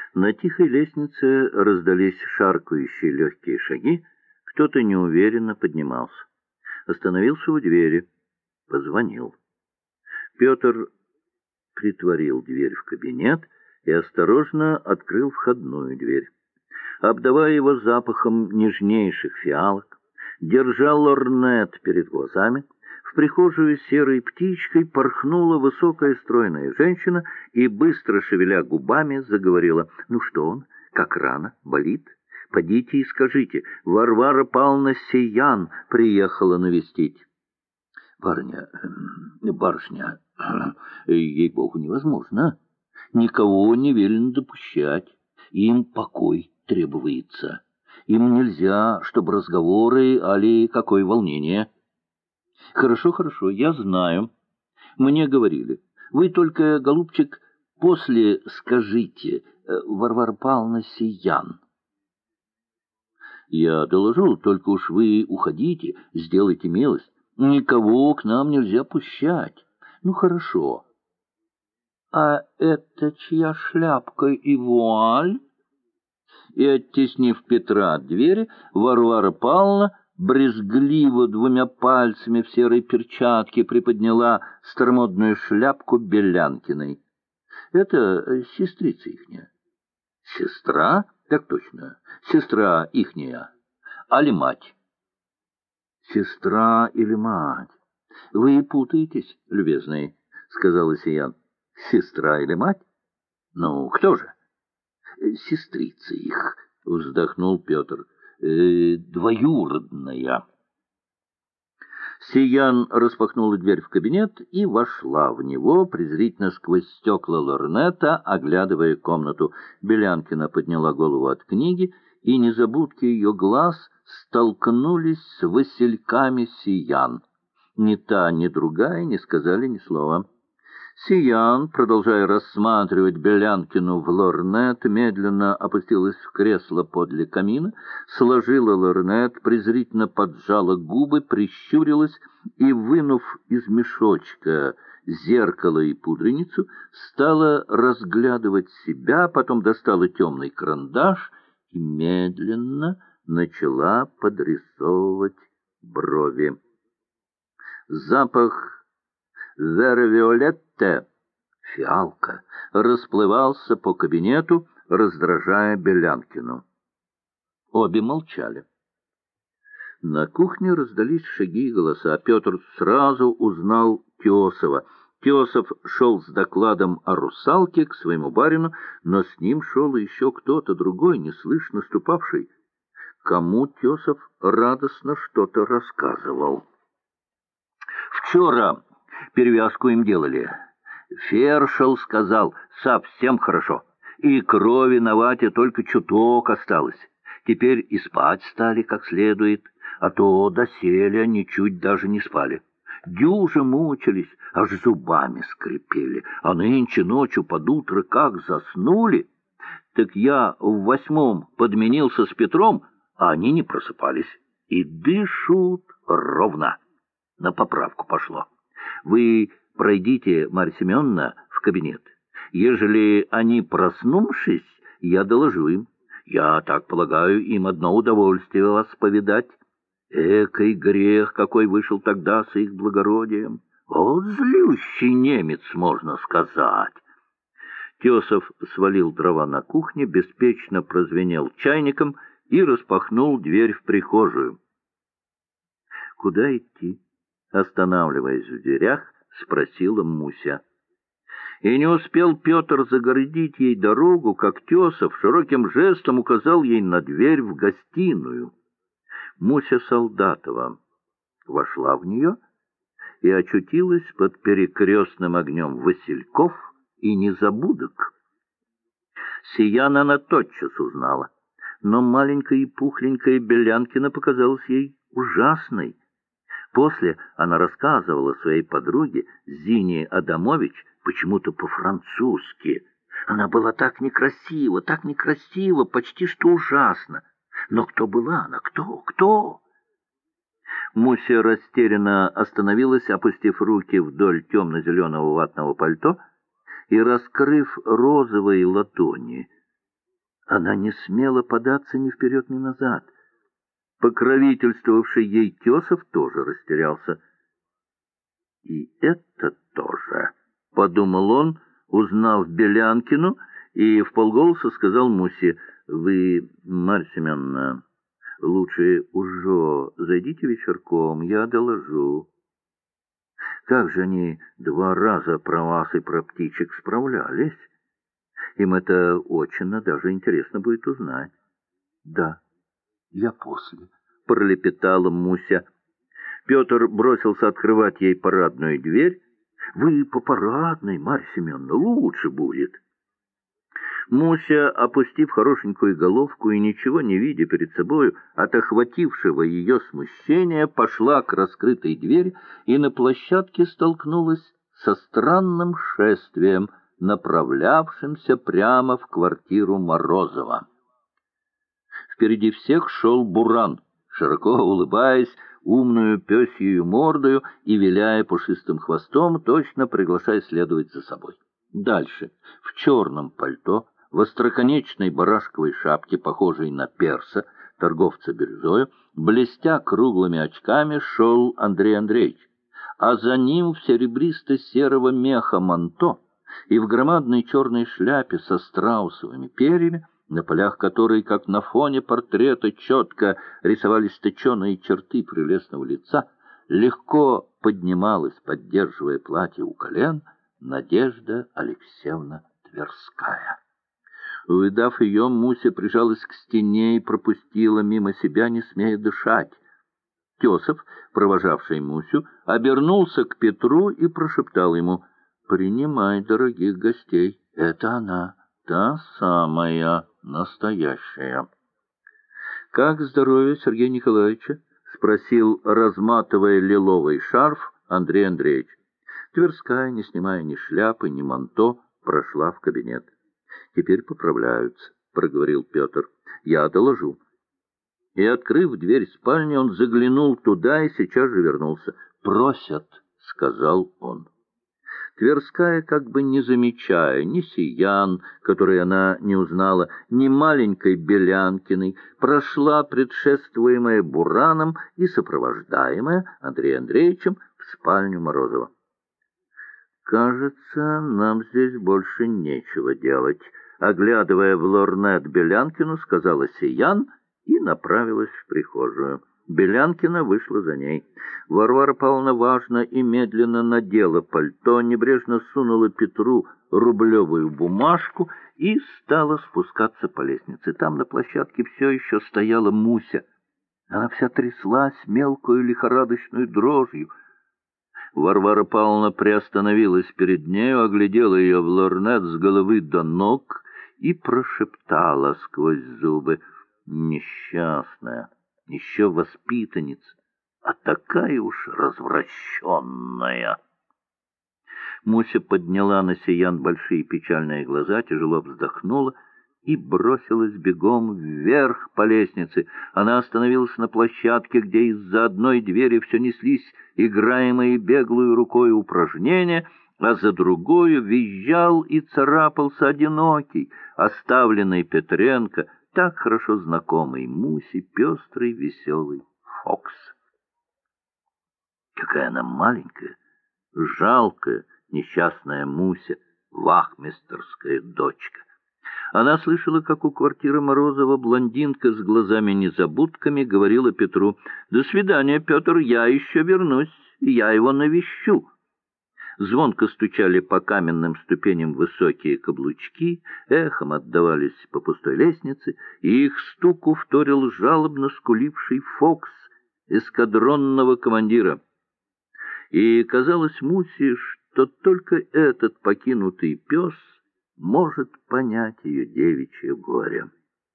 На тихой лестнице раздались шаркающие легкие шаги. Кто-то неуверенно поднимался. Остановился у двери. Позвонил. Петр притворил дверь в кабинет и осторожно открыл входную дверь. Обдавая его запахом нежнейших фиалок, держа лорнет перед глазами, в прихожую серой птичкой порхнула высокая стройная женщина и, быстро шевеля губами, заговорила. «Ну что он? Как рана? Болит? Подите и скажите, Варвара Павловна Сиян приехала навестить». Барышня, ей-богу, невозможно. Никого не велено допущать. Им покой требуется. Им нельзя, чтобы разговоры, али какое волнение». «Хорошо, хорошо, я знаю. Мне говорили. Вы только, голубчик, после скажите, Варвара Павловна Сиян». «Я доложу, только уж вы уходите, сделайте милость. Никого к нам нельзя пущать. Ну, хорошо». «А это чья шляпка и вуаль?» И, оттеснив Петра от двери, Варвара Павловна брезгливо двумя пальцами в серой перчатке приподняла старомодную шляпку Белянкиной. «Это сестрица ихняя». «Сестра? Так точно, сестра ихняя. Али мать?» «Сестра или мать? Вы путаетесь, любезный», — сказала Сиян. «Сестра или мать? Ну, кто же?» «Сестрица их», — вздохнул Петр. «Двоюродная». Сиян распахнула дверь в кабинет и вошла в него, презрительно сквозь стекла лорнета, оглядывая комнату. Белянкина подняла голову от книги, и незабудки ее глаз столкнулись с васильками Сиян. Ни та, ни другая не сказали ни слова. Сиян, продолжая рассматривать Белянкину в лорнет, медленно опустилась в кресло подле камина, сложила лорнет, презрительно поджала губы, прищурилась и, вынув из мешочка зеркало и пудреницу, стала разглядывать себя, потом достала темный карандаш и медленно начала подрисовывать брови. Запах «Вервиолетте» — фиалка — расплывался по кабинету, раздражая Белянкину. Обе молчали. На кухне раздались шаги и голоса. Петр сразу узнал Тесова. Тесов шел с докладом о русалке к своему барину, но с ним шел еще кто-то другой, неслышно ступавший. Кому Тесов радостно что-то рассказывал. «Вчера перевязку им делали. Фершел сказал, совсем хорошо. И крови на вате только чуток осталось. Теперь и спать стали как следует, а то доселе ничуть даже не спали. Дюже мучились, аж зубами скрипели, а нынче ночью под утро как заснули. Так я в 8 подменился с Петром, а они не просыпались. И дышут ровно. На поправку пошло. Вы пройдите, Марья Семеновна, в кабинет. Ежели они проснувшись, я доложу им. Я так полагаю, им одно удовольствие вас повидать. Экой грех, какой вышел тогда с их благородием. Вот злющий немец, можно сказать». Тесов свалил дрова на кухне, беспечно прозвенел чайником и распахнул дверь в прихожую. «Куда идти?» — останавливаясь в дверях, спросила Муся. И не успел Петр загородить ей дорогу, как Тесов широким жестом указал ей на дверь в гостиную. Муся Солдатова вошла в нее и очутилась под перекрестным огнем васильков и незабудок. Сиян она тотчас узнала, но маленькая и пухленькая Белянкина показалась ей ужасной. После она рассказывала своей подруге Зине Адамович почему-то по-французски. Она была так некрасива, почти что ужасно. Но кто была она? Кто? Муся растерянно остановилась, опустив руки вдоль темно-зеленого ватного пальто и раскрыв розовые ладони. Она не смела податься ни вперед, ни назад. Покровительствовавший ей Тесов тоже растерялся. «И это тоже», — подумал он, узнав Белянкину, и вполголоса сказал Мусе: «Вы, Марья Семеновна, лучше уже зайдите вечерком, я доложу. Как же они 2 раза про вас и про птичек справлялись? Им это очень даже интересно будет узнать». «Да, я после», — пролепетала Муся. Петр бросился открывать ей парадную дверь. «Вы по парадной, Марья Семеновна, лучше будет». Муся, опустив хорошенькую головку и ничего не видя перед собою от охватившего ее смущения, пошла к раскрытой двери и на площадке столкнулась со странным шествием, направлявшимся прямо в квартиру Морозова. Впереди всех шел Буран, широко улыбаясь умную пёсью мордою и виляя пушистым хвостом, точно приглашая следовать за собой. Дальше, в черном пальто, в остроконечной барашковой шапке, похожей на перса, торговца бирюзою, блестя круглыми очками, шел Андрей Андреевич, а за ним в серебристо-серого меха манто и в громадной черной шляпе со страусовыми перьями, на полях которой, как на фоне портрета, четко рисовались точеные черты прелестного лица, легко поднималась, поддерживая платье у колен, Надежда Алексеевна Тверская. Увидав ее, Муся прижалась к стене и пропустила мимо себя, не смея дышать. Тесов, провожавший Мусю, обернулся к Петру и прошептал ему: «Принимай дорогих гостей, это она, та самая настоящая». «Как здоровье Сергея Николаевича?» — спросил, разматывая лиловый шарф, Андрей Андреевич. Тверская, не снимая ни шляпы, ни манто, прошла в кабинет. «Теперь поправляются», — проговорил Петр. «Я доложу». И, открыв дверь спальни, он заглянул туда и сейчас же вернулся. «Просят», — сказал он. Тверская, как бы не замечая ни Сиян, который она не узнала, ни маленькой Белянкиной, прошла, предшествуемая Бураном и сопровождаемая Андреем Андреевичем, в спальню Морозова. «Кажется, нам здесь больше нечего делать», — оглядывая в лорнет Белянкину, сказала Сиян и направилась в прихожую. Белянкина вышла за ней. Варвара Павловна важно и медленно надела пальто, небрежно сунула Петру рублевую бумажку и стала спускаться по лестнице. Там на площадке все еще стояла Муся. Она вся тряслась мелкую лихорадочную дрожью. Варвара Павловна приостановилась перед нею, оглядела ее в лорнет с головы до ног и прошептала сквозь зубы: «Несчастная, еще воспитанница, а такая уж развращенная». Муся подняла на Сиян большие печальные глаза, тяжело вздохнула и бросилась бегом вверх по лестнице. Она остановилась на площадке, где из-за одной двери все неслись играемые беглую рукой упражнения, а за другую визжал и царапался одинокий, оставленный Петренко, так хорошо знакомый Мусе, пестрый, веселый Фокс. Какая она маленькая, жалкая, несчастная Муся, вахмистерская дочка. Она слышала, как у квартиры Морозова блондинка с глазами-незабудками говорила Петру: «До свидания, Петр, я еще вернусь, я его навещу». Звонко стучали по каменным ступеням высокие каблучки, эхом отдавались по пустой лестнице, и их стуку вторил жалобно скуливший Фокс эскадронного командира. И казалось Мусе, что только этот покинутый пес может понять ее девичье горе.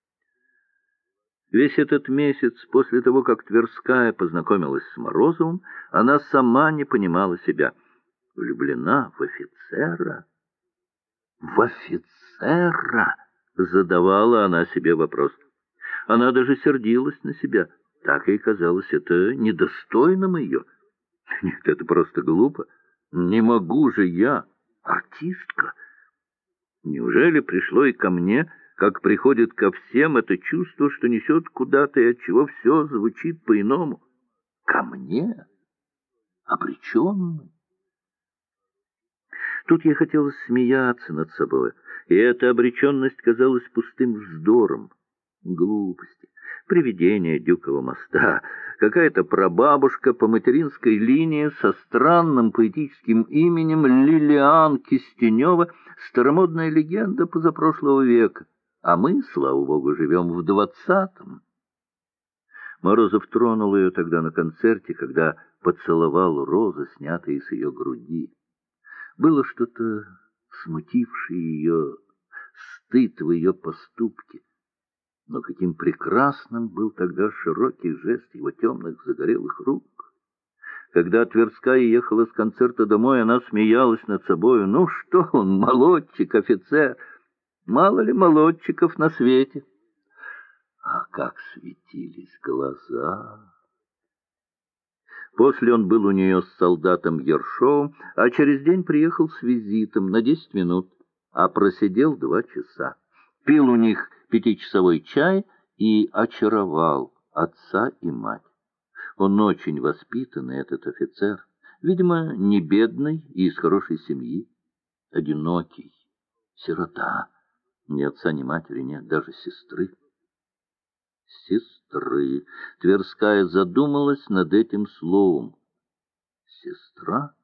Весь этот месяц, после того, как Тверская познакомилась с Морозовым, она сама не понимала себя. Влюблена в офицера? В офицера? Задавала она себе вопрос. Она даже сердилась на себя. Так ей казалось, это недостойным ее. Нет, это просто глупо. Не могу же я, артистка. Неужели пришло и ко мне как приходит ко всем это чувство, что несет куда-то и отчего все звучит по-иному. Ко мне? Обреченный? Тут я хотела смеяться над собой, и эта обреченность казалась пустым вздором. Глупости, привидение Дюкова моста, какая-то прабабушка по материнской линии со странным поэтическим именем Лилиан Кистенева, старомодная легенда позапрошлого века, а мы, слава богу, живем в 20-м. Морозов тронул ее тогда на концерте, когда поцеловал розы, снятые с ее груди. Было что-то, смутившее ее, стыд в ее поступке. Но каким прекрасным был тогда широкий жест его темных загорелых рук. Когда Тверская ехала с концерта домой, она смеялась над собою. Ну что он, молодчик, офицер! Мало ли молодчиков на свете! А как светились глаза! После он был у нее с солдатом Ершовым, а через день приехал с визитом на 10 минут, а просидел 2 часа. Пил у них 5-часовой чай и очаровал отца и мать. Он очень воспитанный, этот офицер, видимо, не бедный и из хорошей семьи, одинокий, сирота, ни отца, ни матери нет, даже сестры. Сестры. Тверская задумалась над этим словом. Сестра?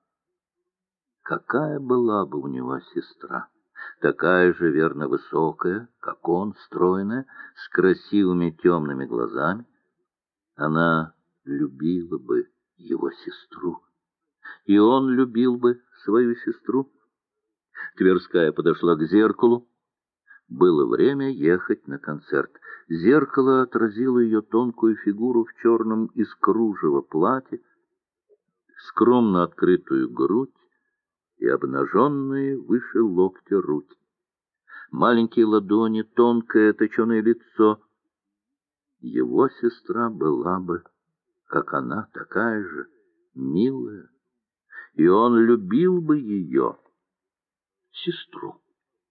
Какая была бы у него сестра? Такая же, верно, высокая, как он, стройная, с красивыми темными глазами. Она любила бы его сестру, и он любил бы свою сестру. Тверская подошла к зеркалу. Было время ехать на концерт. Зеркало отразило ее тонкую фигуру в черном из кружева платье, скромно открытую грудь и обнаженные выше локтя руки. Маленькие ладони, тонкое точеное лицо. Его сестра была бы, как она, такая же милая, и он любил бы ее, сестру.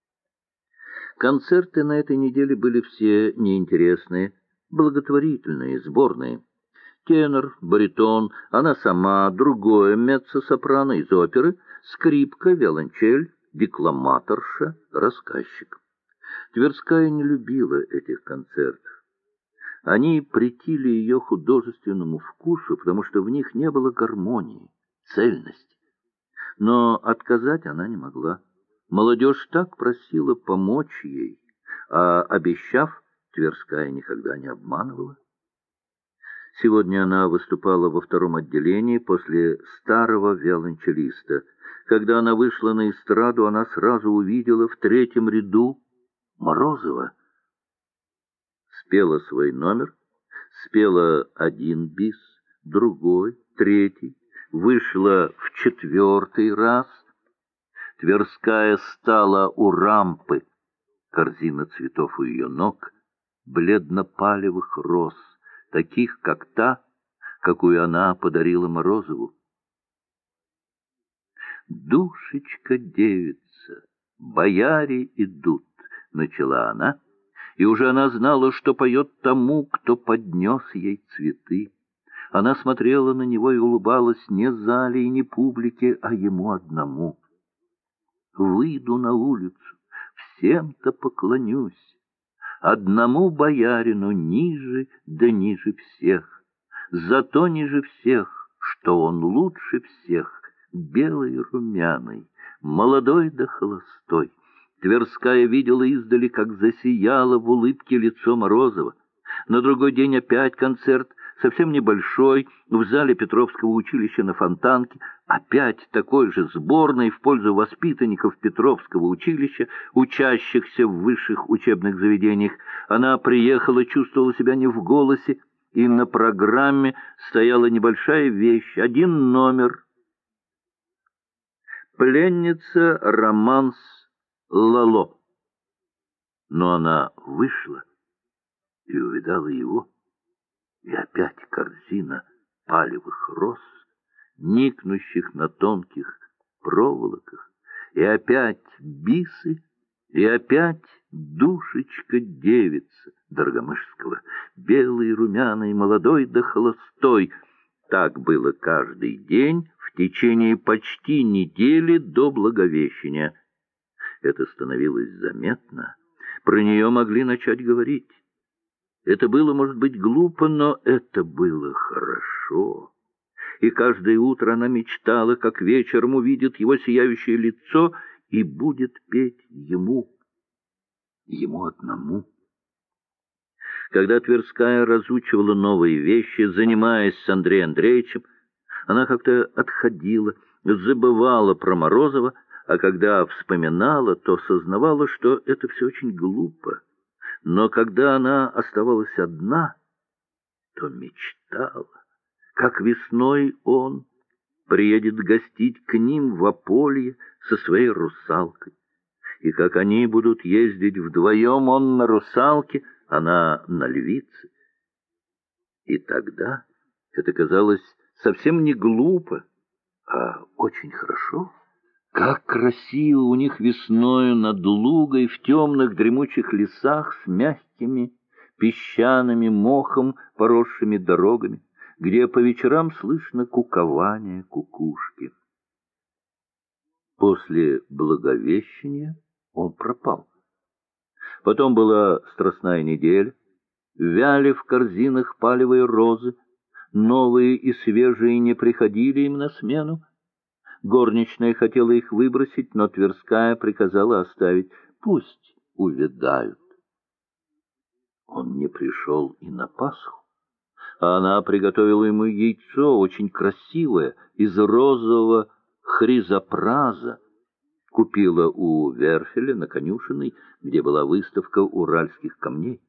Концерты на этой неделе были все неинтересные, благотворительные, сборные. Тенор, баритон, она сама, другое меццо-сопрано из оперы, скрипка, виолончель, декламаторша, рассказчик. Тверская не любила этих концертов. Они претили ее художественному вкусу, потому что в них не было гармонии, цельности. Но отказать она не могла. Молодежь так просила помочь ей, а, обещав, Тверская никогда не обманывала. Сегодня она выступала во 2-м отделении после старого виолончелиста. Когда она вышла на эстраду, она сразу увидела в 3-м ряду Морозова. Спела свой номер, спела 1 бис, другой, 3-й, вышла в 4-й раз. Тверская стала у рампы, корзина цветов у ее ног, бледно-палевых роз, таких, как та, какую она подарила Морозову. «Душечка-девица, бояре идут», — начала она, и уже она знала, что поет тому, кто поднес ей цветы. Она смотрела на него и улыбалась не зале и не публике, а ему одному. «Выйду на улицу, всем-то поклонюсь, одному боярину ниже, да ниже всех, зато ниже всех, что он лучше всех, белый и румяный, молодой да холостой». Тверская видела издали, как засияло в улыбке лицо Морозова. На другой день опять концерт, совсем небольшой, в зале Петровского училища на Фонтанке, опять такой же сборной в пользу воспитанников Петровского училища, учащихся в высших учебных заведениях. Она приехала, чувствовала себя не в голосе, и на программе стояла небольшая вещь, 1 номер. Пленница, романс Лало. Но она вышла и увидала его, и опять корзина палевых роз, никнущих на тонких проволоках, и опять бисы, И опять душечка-девица Доргомышского, белый, румяный, молодой да холостой. Так было каждый день в течение почти недели до Благовещения. Это становилось заметно. Про нее могли начать говорить. Это было, может быть, глупо, но это было хорошо. И каждое утро она мечтала, как вечером увидит его сияющее лицо и будет петь ему одному. Когда Тверская разучивала новые вещи, занимаясь с Андреем Андреевичем, она как-то отходила, забывала про Морозова, а когда вспоминала, то сознавала, что это все очень глупо. Но когда она оставалась одна, то мечтала, как весной он приедет гостить к ним в Аполье со своей русалкой, и как они будут ездить вдвоем, он на русалке, она на львице. И тогда это казалось совсем не глупо, а очень хорошо. Как красиво у них весною над Лугой в темных дремучих лесах с мягкими песчаными мохом поросшими дорогами, где по вечерам слышно кукование кукушки. После Благовещения он пропал. Потом была Страстная неделя, вяли в корзинах палевые розы, новые и свежие не приходили им на смену. Горничная хотела их выбросить, но Тверская приказала оставить. Пусть увядают. Он не пришел и на Пасху, а она приготовила ему яйцо, очень красивое, из розового хризопраза. Купила у Верфеля на конюшенной, где была выставка уральских камней.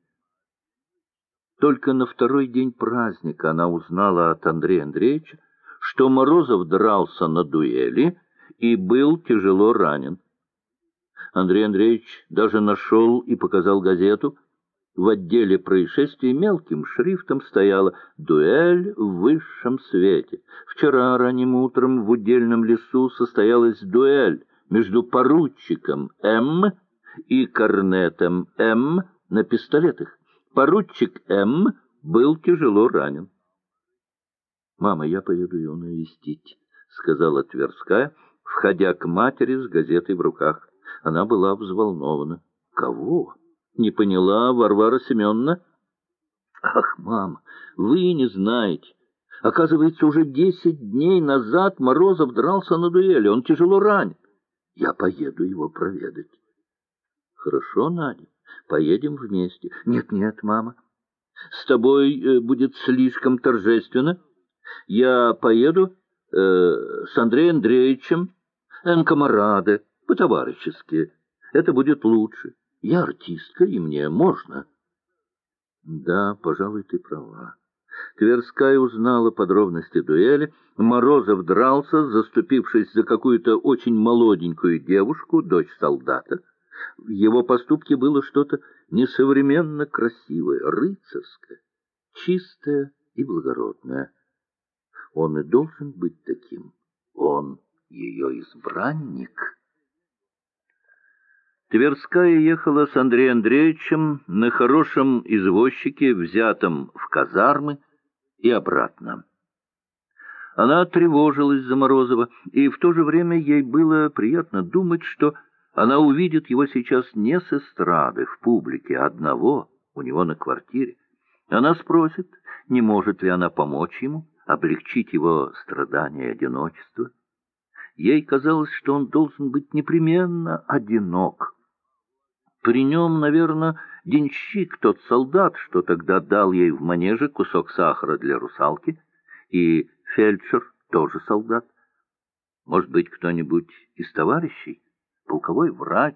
Только на второй день праздника она узнала от Андрея Андреевича, что Морозов дрался на дуэли и был тяжело ранен. Андрей Андреевич даже нашел и показал газету. В отделе происшествий мелким шрифтом стояла «Дуэль в высшем свете». Вчера ранним утром в удельном лесу состоялась дуэль между поручиком М. и корнетом М. на пистолетах. Поручик М. был тяжело ранен. «Мама, я поеду его навестить», — сказала Тверская, входя к матери с газетой в руках. Она была взволнована. «Кого?» — не поняла Варвара Семеновна. «Ах, мама, вы не знаете. Оказывается, уже 10 дней назад Морозов дрался на дуэли. Он тяжело ранен. Я поеду его проведать». «Хорошо, Надя, поедем вместе». «Нет, мама, с тобой будет слишком торжественно. Я поеду с Андреем Андреевичем, камарады, по-товарищески. Это будет лучше. Я артистка, и мне можно». Да, пожалуй, ты права. Тверская узнала подробности дуэли. Морозов дрался, заступившись за какую-то очень молоденькую девушку, дочь солдата. В его поступке было что-то несовременно красивое, рыцарское, чистое и благородное. Он и должен быть таким. Он ее избранник. Тверская ехала с Андреем Андреевичем на хорошем извозчике, взятом в казармы, и обратно. Она тревожилась за Морозова, и в то же время ей было приятно думать, что она увидит его сейчас не с эстрады, в публике, а одного, у него на квартире. Она спросит, не может ли она помочь ему, облегчить его страдания и одиночество. Ей казалось, что он должен быть непременно одинок. При нем, наверное, денщик, тот солдат, что тогда дал ей в манеже кусок сахара для русалки, и фельдшер, тоже солдат. Может быть, кто-нибудь из товарищей, полковой врач.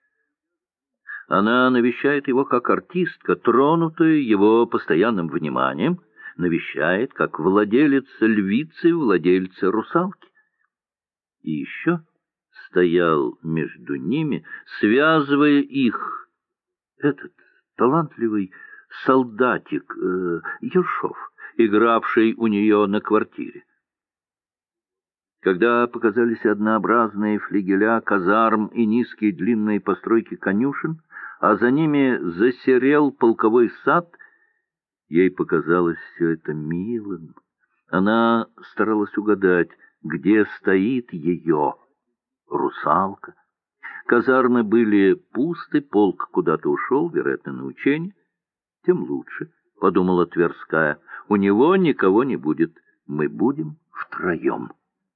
Она навещает его как артистка, тронутая его постоянным вниманием, навещает как владелица львицы, владельца русалки. И еще стоял между ними, связывая их, этот талантливый солдатик Ершов, игравший у нее на квартире. Когда показались однообразные флигеля казарм и низкие длинные постройки конюшен, а за ними засерел полковой сад, ей показалось все это милым. Она старалась угадать, где стоит ее русалка. Казармы были пусты, полк куда-то ушел, вероятно, на учение. Тем лучше, — подумала Тверская, — у него никого не будет, мы будем втроем.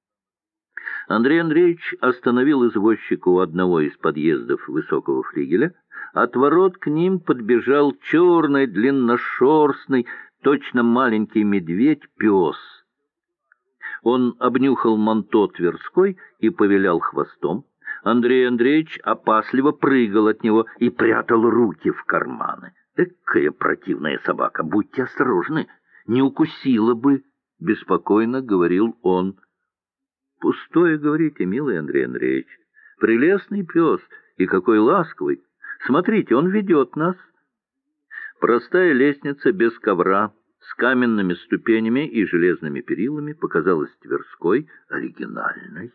Андрей Андреевич остановил извозчика у одного из подъездов высокого флигеля. От ворот к ним подбежал черный, длинношерстный, точно маленький медведь-пес. Он обнюхал манто Тверской и повилял хвостом. Андрей Андреевич опасливо прыгал от него и прятал руки в карманы. «Экая противная собака! Будьте осторожны! Не укусила бы!» — беспокойно говорил он. «Пустое, говорите, милый Андрей Андреевич. Прелестный пес, и какой ласковый. Смотрите, он ведет нас». Простая лестница без ковра, с каменными ступенями и железными перилами, показалась Тверской оригинальной.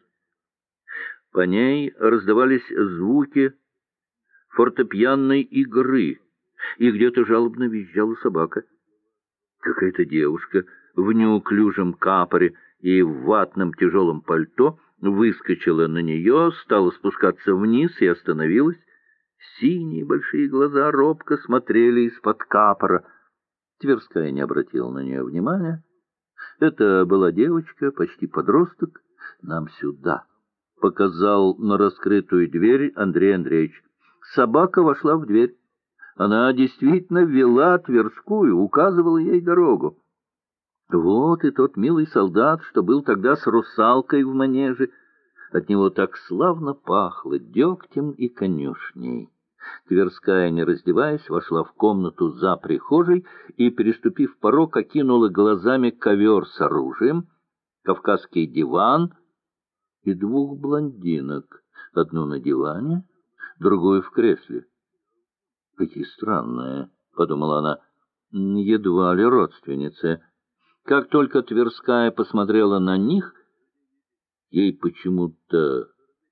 По ней раздавались звуки фортепианной игры, и где-то жалобно визжала собака. Какая-то девушка в неуклюжем капоре и в ватном тяжелом пальто выскочила на нее, стала спускаться вниз и остановилась. Синие большие глаза робко смотрели из-под капора. Тверская не обратила на нее внимания. Это была девочка, почти подросток. «Нам сюда», — показал на раскрытую дверь Андрей Андреевич. Собака вошла в дверь. Она действительно вела Тверскую, указывала ей дорогу. Вот и тот милый солдат, что был тогда с русалкой в манеже. От него так славно пахло дегтем и конюшней. Тверская, не раздеваясь, вошла в комнату за прихожей и, переступив порог, окинула глазами ковер с оружием, кавказский диван и двух блондинок, одну на диване, другую в кресле. «Какие странные», — подумала она, — «едва ли родственницы». Как только Тверская посмотрела на них, ей почему-то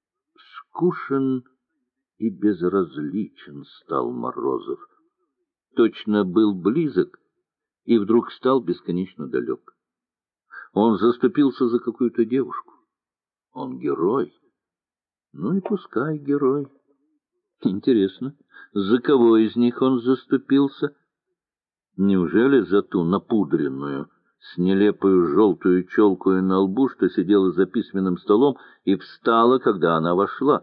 скучен и безразличен стал Морозов. Точно был близок и вдруг стал бесконечно далек. Он заступился за какую-то девушку. Он герой. Ну и пускай герой. Интересно, за кого из них он заступился? Неужели за ту напудренную, с нелепую желтую челкою на лбу, что сидела за письменным столом и встала, когда она вошла?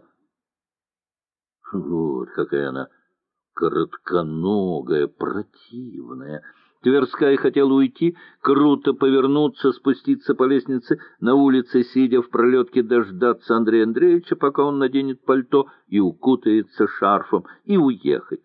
Вот какая она коротконогая, противная. Тверская хотела уйти, круто повернуться, спуститься по лестнице, на улице, сидя в пролетке, дождаться Андрея Андреевича, пока он наденет пальто и укутается шарфом, и уехать.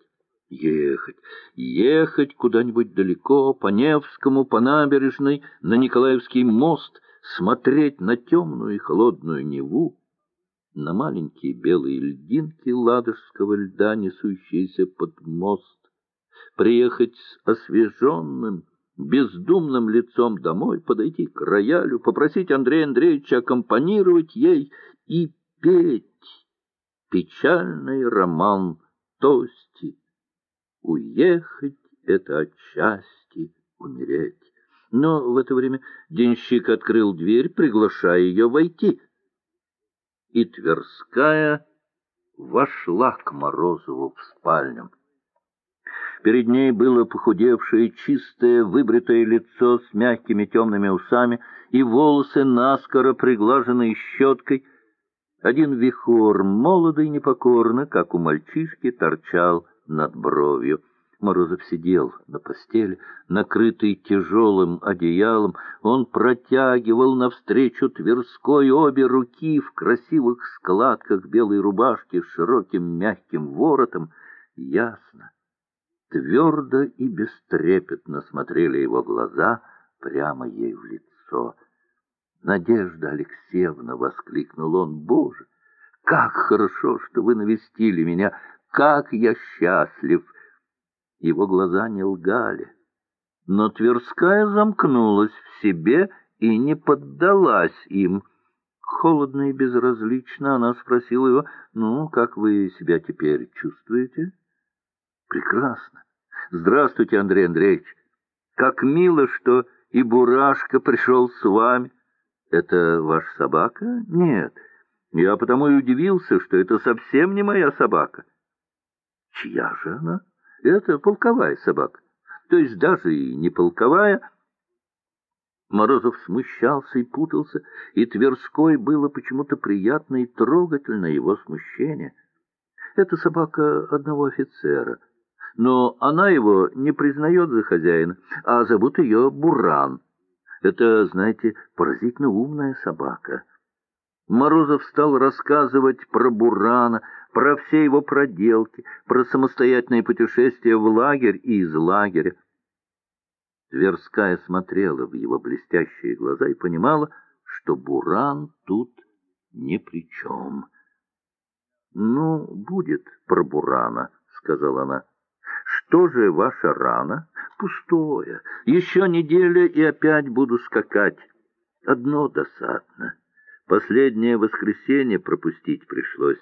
Ехать куда-нибудь далеко, по Невскому, по набережной, на Николаевский мост, смотреть на темную и холодную Неву, на маленькие белые льдинки ладожского льда, несущиеся под мост, приехать с освеженным, бездумным лицом домой, подойти к роялю, попросить Андрея Андреевича аккомпанировать ей и петь печальный роман Тости. Уехать — это отчасти умереть. Но в это время денщик открыл дверь, приглашая ее войти. И Тверская вошла к Морозову в спальню. Перед ней было похудевшее, чистое, выбритое лицо с мягкими темными усами и волосы, наскоро приглаженные щеткой. Один вихор, молодо и непокорно, как у мальчишки, торчал над бровью. Морозов сидел на постели, накрытый тяжелым одеялом. Он протягивал навстречу Тверской обе руки в красивых складках белой рубашки с широким мягким воротом. Ясно, твердо и бестрепетно смотрели его глаза прямо ей в лицо. «Надежда Алексеевна!» — воскликнул он. «Боже, как хорошо, что вы навестили меня! Как я счастлив!» Его глаза не лгали. Но Тверская замкнулась в себе и не поддалась им. Холодно и безразлично она спросила его: «Ну, как вы себя теперь чувствуете?» «Прекрасно. Здравствуйте, Андрей Андреевич. Как мило, что и Бурашка пришел с вами. Это ваша собака?» «Нет. Я потому и удивился, что это совсем не моя собака». «Чья же она?» «Это полковая собака. То есть даже и не полковая». Морозов смущался и путался, и Тверской было почему-то приятно и трогательно его смущение. Это собака одного офицера, но она его не признает за хозяина, а зовут ее Буран. Это, знаете, поразительно умная собака. Морозов стал рассказывать про Бурана, про все его проделки, про самостоятельные путешествия в лагерь и из лагеря. Тверская смотрела в его блестящие глаза и понимала, что Буран тут ни при чем. «Ну, будет про Бурана», — сказала она. «Что же ваша рана?» «Пустое. Еще неделя, и опять буду скакать. Одно досадно. Последнее воскресенье пропустить пришлось.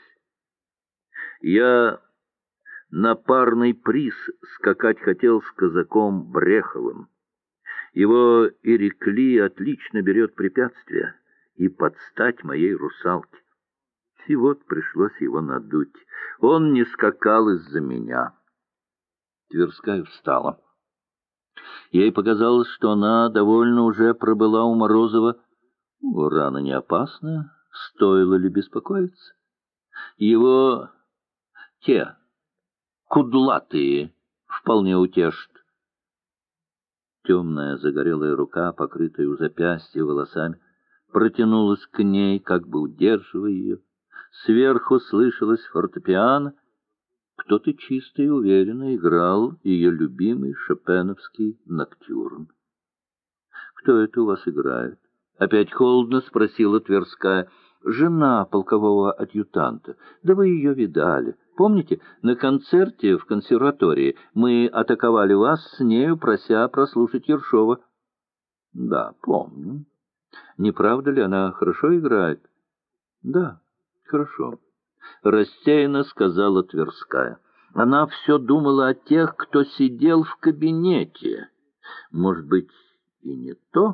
Я на парный приз скакать хотел с казаком Бреховым. Его Ирикли отлично берет препятствия и подстать моей русалке. И вот пришлось его надуть. Он не скакал из-за меня». Тверская встала. Ей показалось, что она довольно уже пробыла у Морозова. Рана не опасная, стоило ли беспокоиться? Его те кудлатые вполне утешат. Темная загорелая рука, покрытая у запястья волосами, протянулась к ней, как бы удерживая ее. Сверху слышалось фортепиано. Кто-то чисто и уверенно играл ее любимый шопеновский ноктюрн. «Кто это у вас играет?» — опять холодно спросила Тверская. «Жена полкового адъютанта. Да вы ее видали. Помните, на концерте в консерватории мы атаковали вас с нею, прося прослушать Ершова?» «Да, помню. Не правда ли, она хорошо играет?» «Да, хорошо», — рассеянно сказала Тверская. Она все думала о тех, кто сидел в кабинете. Может быть, и не то?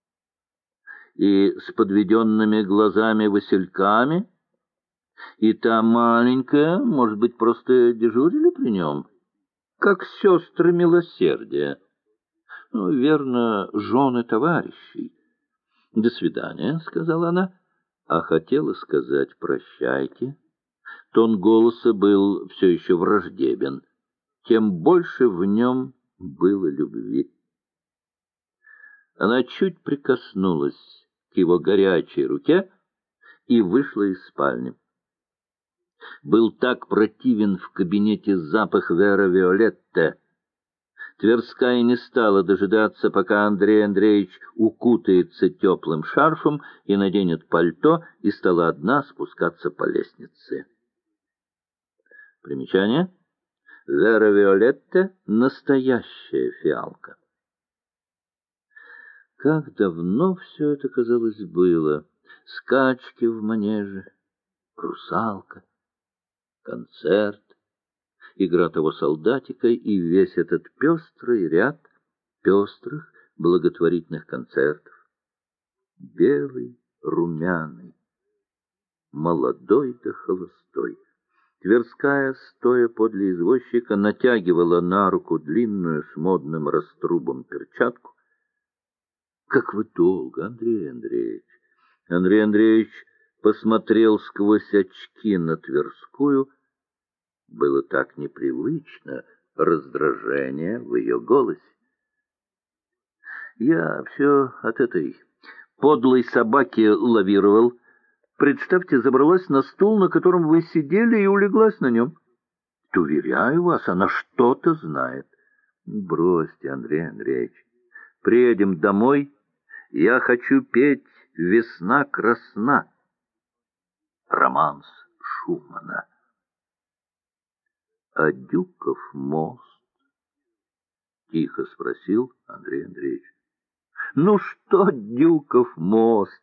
И с подведенными глазами-васильками? И та маленькая, может быть, просто дежурили при нем? Как сестры милосердия. Ну, верно, жены товарищей. «До свидания», — сказала она, а хотела сказать «прощайте». Тон голоса был все еще враждебен, тем больше в нем было любви. Она чуть прикоснулась к его горячей руке и вышла из спальни. Был так противен в кабинете запах Вера Виолетте. Тверская не стала дожидаться, пока Андрей Андреевич укутается теплым шарфом и наденет пальто, и стала одна спускаться по лестнице. Примечание. Вера Виолетте — настоящая фиалка. Как давно все это, казалось, было. Скачки в манеже, русалка, концерт, игра того солдатика и весь этот пестрый ряд пестрых благотворительных концертов. Белый, румяный, молодой да холостой. Тверская, стоя подле извозчика, натягивала на руку длинную с модным раструбом перчатку. «Как вы долго, Андрей Андреевич!» Андрей Андреевич посмотрел сквозь очки на Тверскую. Было так непривычно раздражение в ее голосе. «Я все от этой подлой собаки лавировал. Представьте, забралась на стул, на котором вы сидели, и улеглась на нем. Уверяю вас, она что-то знает». «Бросьте, Андрей Андреевич. Приедем домой. Я хочу петь «Весна красна». Романс Шумана. «А Дюков мост?» — тихо спросил Андрей Андреевич. «Ну что, Дюков мост?»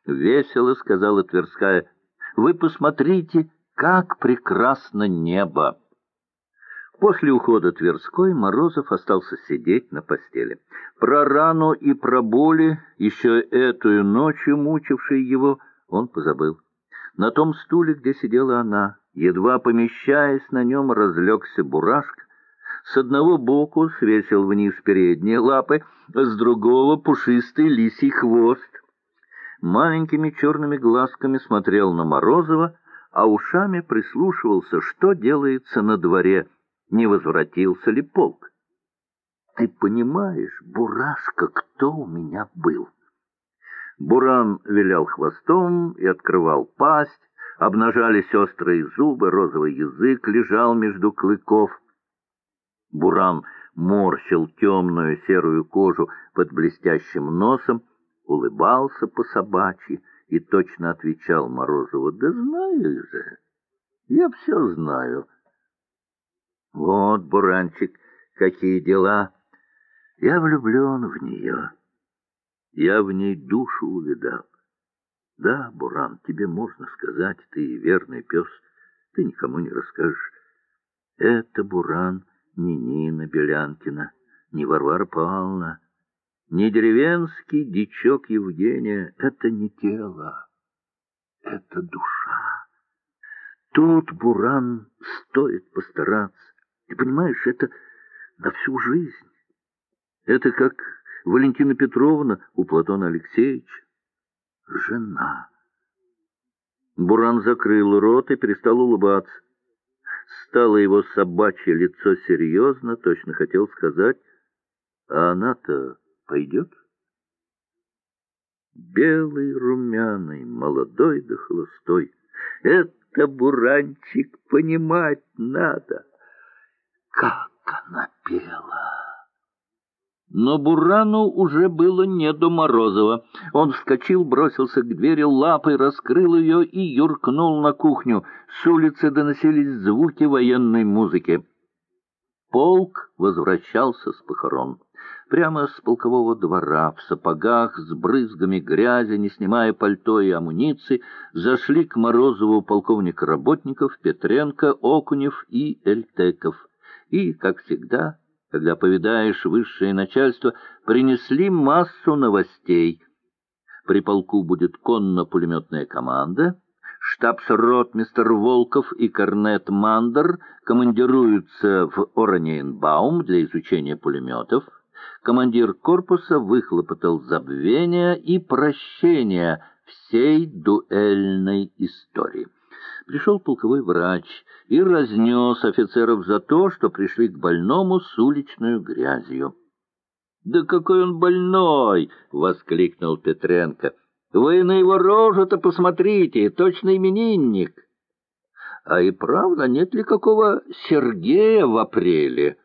весело сказала Тверская. Вы посмотрите, как прекрасно небо. После ухода Тверской Морозов остался сидеть на постели. Про рану и про боли, еще эту ночью мучившие его, он позабыл. На том стуле, где сидела она, едва помещаясь на нем, разлегся Бурашка. С одного боку свесил вниз передние лапы, с другого — пушистый лисий хвост. Маленькими черными глазками смотрел на Морозова, а ушами прислушивался, что делается на дворе, не возвратился ли полк. Ты понимаешь, Бурашка, кто у меня был? Буран вилял хвостом и открывал пасть, обнажались острые зубы, розовый язык лежал между клыков. Буран морщил темную серую кожу под блестящим носом, улыбался по-собачьи и точно отвечал Морозову: «Да знаю же, я все знаю». Вот, Буранчик, какие дела! Я влюблен в нее. Я в ней душу увидал. Да, Буран, тебе можно сказать, ты верный пес, ты никому не расскажешь. Это, Буран, не Нина Белянкина, не Варвара Павловна, не деревенский дичок Евгения. Это не тело, это душа. Тут, Буран, стоит постараться. Ты понимаешь, это на всю жизнь. Это как Валентина Петровна у Платона Алексеевича. Жена. Буран закрыл рот и перестал улыбаться. Стало его собачье лицо серьезно, точно хотел сказать: а она-то пойдет? Белый, румяный, молодой да холостой. Это, Буранчик, понимать надо. Как она пела! Но Бурану уже было не до Морозова. Он вскочил, бросился к двери, лапой раскрыл ее и юркнул на кухню. С улицы доносились звуки военной музыки. Полк возвращался с похорон. Прямо с полкового двора, в сапогах, с брызгами грязи, не снимая пальто и амуниции, зашли к Морозову полковник Работников, Петренко, Окунев и Эльтеков. И, как всегда, когда повидаешь высшее начальство, принесли массу новостей. При полку будет конно-пулеметная команда, штабс-ротмистр Волков и корнет Мандер командируются в Ораниенбаум для изучения пулеметов, командир корпуса выхлопотал забвение и прощение всей дуэльной истории. Пришел полковой врач и разнес офицеров за то, что пришли к больному с уличной грязью. — Да какой он больной! — воскликнул Петренко. — Вы на его рожу-то посмотрите, точно именинник. — А и правда, нет ли какого Сергея в апреле?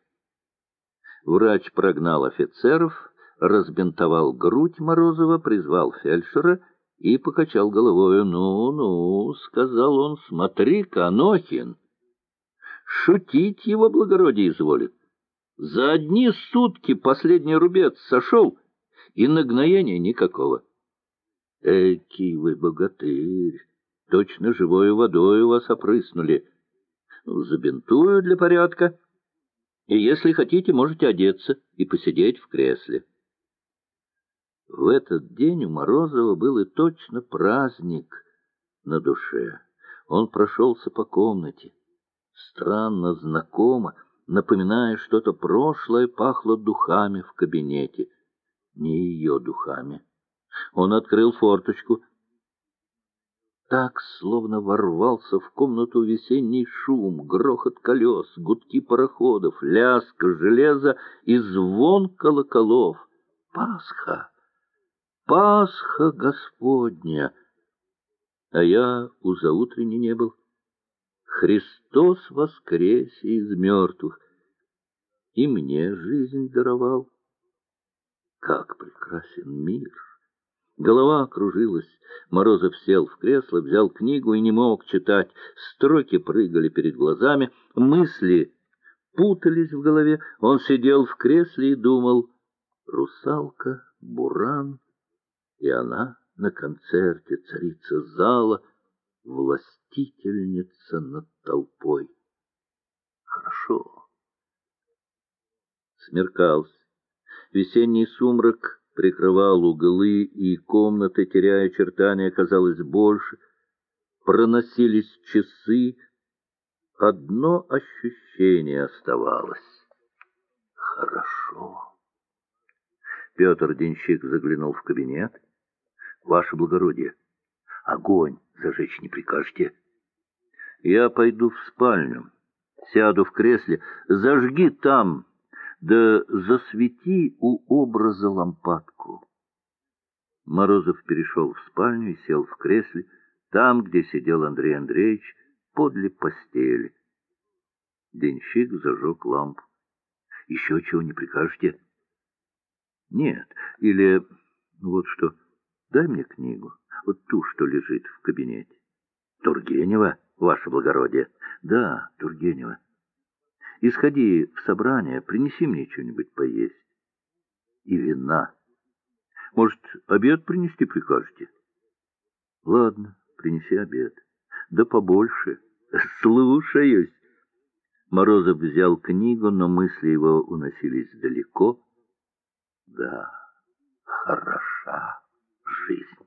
Врач прогнал офицеров, разбинтовал грудь Морозова, призвал фельдшера и покачал головою. «Ну, — сказал он, — смотри-ка, Анохин, шутить его благородие изволит. За одни сутки последний рубец сошел, и нагноения никакого. Экий вы богатырь, точно живой водой вас опрыснули. Забинтую для порядка, и, если хотите, можете одеться и посидеть в кресле». В этот день у Морозова был и точно праздник на душе. Он прошелся по комнате. Странно, знакомо, напоминая что-то прошлое, пахло духами в кабинете. Не ее духами. Он открыл форточку. Так, словно ворвался в комнату весенний шум, грохот колес, гудки пароходов, лязг железа и звон колоколов. Пасха! Пасха Господня! А я у заутренней не был. Христос воскресе из мертвых и мне жизнь даровал. Как прекрасен мир! Голова кружилась. Морозов сел в кресло, взял книгу и не мог читать. Строки прыгали перед глазами, мысли путались в голове. Он сидел в кресле и думал: русалка, буран, и она на концерте царица зала, властительница над толпой. Хорошо. Смеркался. Весенний сумрак прикрывал углы, и комнаты, теряя очертания, казалось больше. Проносились часы. Одно ощущение оставалось. Хорошо. Петр денщик заглянул в кабинет. Ваше благородие, огонь зажечь не прикажете? Я пойду в спальню, сяду в кресле, зажги там, да засвети у образа лампадку. Морозов перешел в спальню и сел в кресле, там, где сидел Андрей Андреевич, подле постели. Денщик зажег лампу. Еще чего не прикажете? Нет, или вот что, дай мне книгу, вот ту, что лежит в кабинете. Тургенева, ваше благородие? Да, Тургенева. И сходи в собрание, принеси мне что-нибудь поесть. И вина. Может, обед принести прикажете? Ладно, принеси обед. Да побольше. Слушаюсь. Морозов взял книгу, но мысли его уносились далеко. Да, хороша жизнь.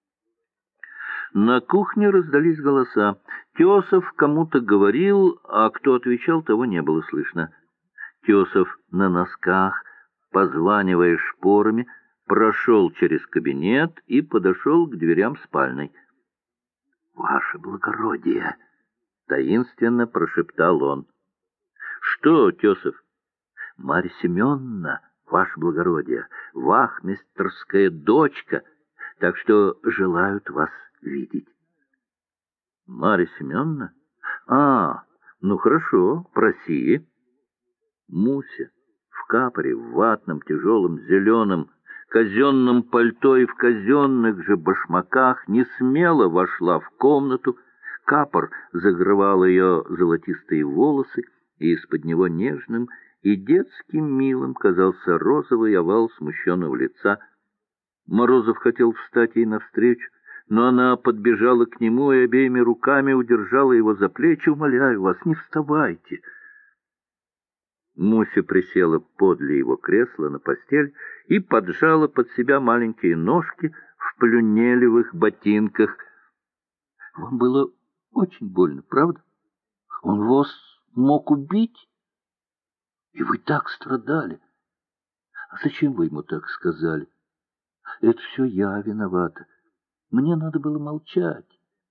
На кухне раздались голоса. Тесов кому-то говорил, а кто отвечал, того не было слышно. Тесов на носках, позванивая шпорами, прошел через кабинет и подошел к дверям спальной. — Ваше благородие! — таинственно прошептал он. — Что, Тесов? — Марья Семеновна, ваше благородие, вахмистрская дочка, так что желают вас видеть. — Марья Семеновна? Ну хорошо, проси. Муся в капоре, в ватном, тяжелом, зеленом, казенном пальто и в казенных же башмаках не смело вошла в комнату. Капор закрывал ее золотистые волосы, и из-под него нежным и детским милым казался розовый овал смущенного лица. Морозов хотел встать ей навстречу, но она подбежала к нему и обеими руками удержала его за плечи. — Умоляю вас, не вставайте. Муся присела подле его кресла на постель и поджала под себя маленькие ножки в плюнелевых ботинках. — Вам было очень больно, правда? Он вас мог убить? И вы так страдали. А зачем вы ему так сказали? Это все я виновата. Мне надо было молчать.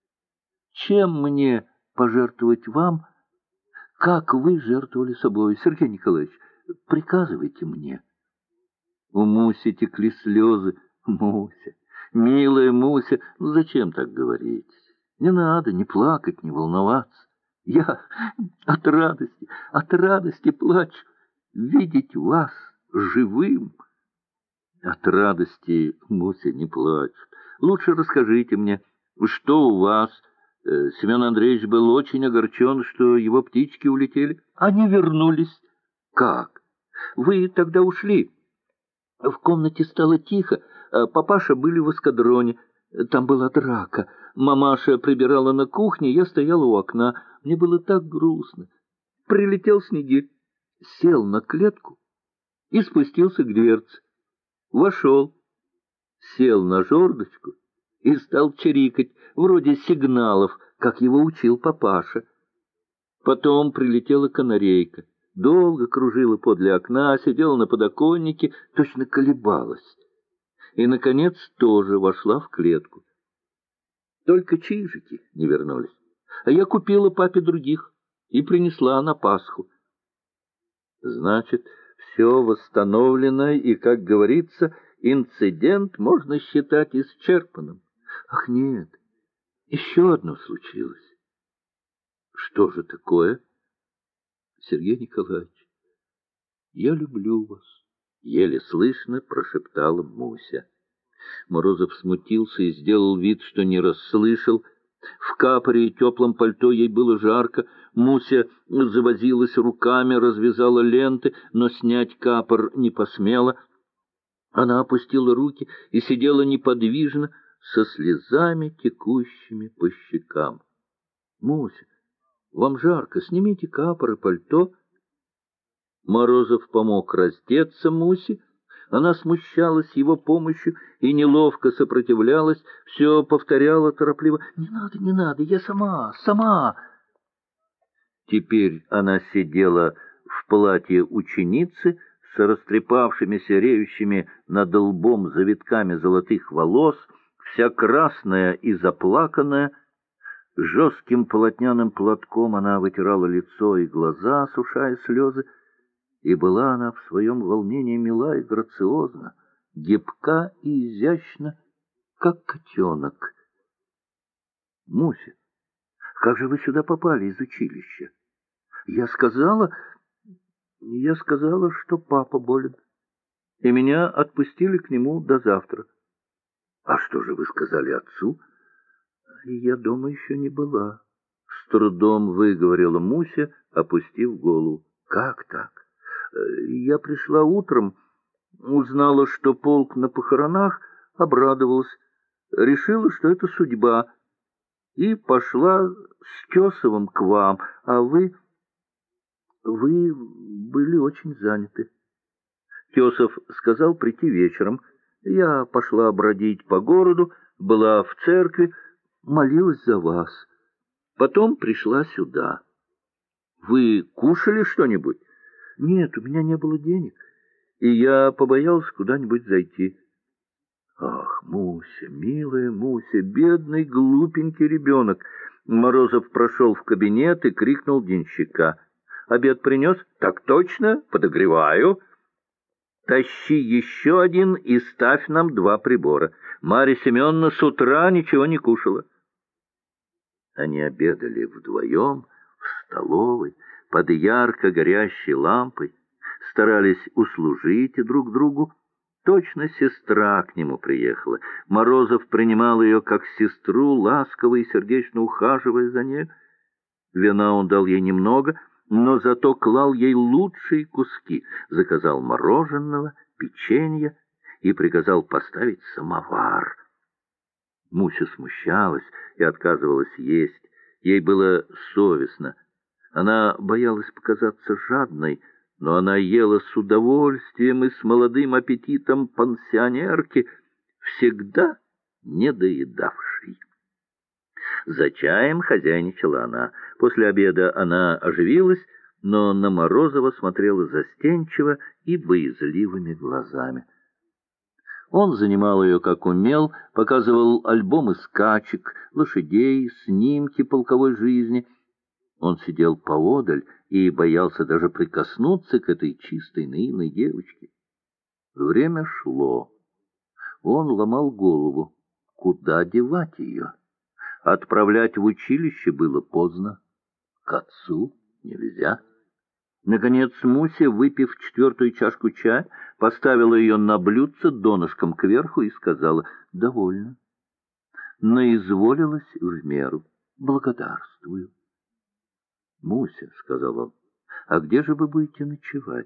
Чем мне пожертвовать вам, как вы жертвовали собой? Сергей Николаевич, приказывайте мне. У Муси текли слезы. Муся, милая Муся, ну зачем так говорить? Не надо не плакать, не волноваться. Я от радости плачу. Видеть вас живым. От радости, Муся, не плачет. Лучше расскажите мне, что у вас? Семен Андреевич был очень огорчен, что его птички улетели. Они вернулись. Как? Вы тогда ушли. В комнате стало тихо. Папаша были в эскадроне. Там была драка. Мамаша прибирала на кухне, я стояла у окна. Мне было так грустно. Прилетел Снегирь, сел на клетку и спустился к дверце. Вошел, сел на жердочку и стал чирикать, вроде сигналов, как его учил папаша. Потом прилетела канарейка, долго кружила подле окна, сидела на подоконнике, точно колебалась. И, наконец, тоже вошла в клетку. Только чижики не вернулись. А я купила папе других и принесла на Пасху. Значит, все восстановлено, и, как говорится, инцидент можно считать исчерпанным. Ах, нет, еще одно случилось. Что же такое? Сергей Николаевич, я люблю вас, еле слышно прошептала Муся. Морозов смутился и сделал вид, что не расслышал. В капоре и теплом пальто ей было жарко. Муся завозилась руками, развязала ленты, но снять капор не посмела. Она опустила руки и сидела неподвижно, со слезами, текущими по щекам. «Муся, вам жарко, снимите капор и пальто». Морозов помог раздеться Мусе. Она смущалась его помощью и неловко сопротивлялась, все повторяла торопливо: не надо, я сама». Теперь она сидела в платье ученицы с растрепавшимися, реющими над лбом завитками золотых волос, вся красная и заплаканная. Жестким полотняным платком она вытирала лицо и глаза, осушая слезы. И была она в своем волнении мила и грациозна, гибка и изящна, как котенок. «Муся, как же вы сюда попали из училища?» Я сказала, что папа болен, и меня отпустили к нему до завтра». «А что же вы сказали отцу?» «Я дома еще не была», — с трудом выговорила Муся, опустив голову. «Как так?» «Я пришла утром, узнала, что полк на похоронах, обрадовалась, решила, что это судьба, и пошла с Тесовым к вам, а вы были очень заняты. Тесов сказал прийти вечером. Я пошла бродить по городу, была в церкви, молилась за вас. Потом пришла сюда. Вы кушали что-нибудь?» «Нет, у меня не было денег, и я побоялась куда-нибудь зайти». «Ах, Муся, милая Муся, бедный глупенький ребенок!» Морозов прошел в кабинет и крикнул денщика. «Обед принес?» «Так точно, подогреваю». «Тащи еще один и ставь нам 2 прибора. Марья Семеновна с утра ничего не кушала». Они обедали вдвоем в столовой, под ярко горящей лампой, старались услужить друг другу. Точно сестра к нему приехала. Морозов принимал ее как сестру, ласково и сердечно ухаживая за ней. Вина он дал ей немного, но зато клал ей лучшие куски, заказал мороженого, печенья и приказал поставить самовар. Муся смущалась и отказывалась есть. Ей было совестно. Она боялась показаться жадной, но она ела с удовольствием и с молодым аппетитом пансионерки, всегда недоедавшей. За чаем хозяйничала она. После обеда она оживилась, но на Морозова смотрела застенчиво и боязливыми глазами. Он занимал ее как умел, показывал альбомы скачек, лошадей, снимки полковой жизни. Он сидел поодаль и боялся даже прикоснуться к этой чистой наивной девочке. Время шло. Он ломал голову, куда девать ее. Отправлять в училище было поздно, к отцу нельзя. Наконец Муся, выпив 4-ю чашку чая, поставила ее на блюдце донышком кверху и сказала: «Довольно». Наизволилась в меру. «Благодарствую». «Муся», — сказал он, — «а где же вы будете ночевать?»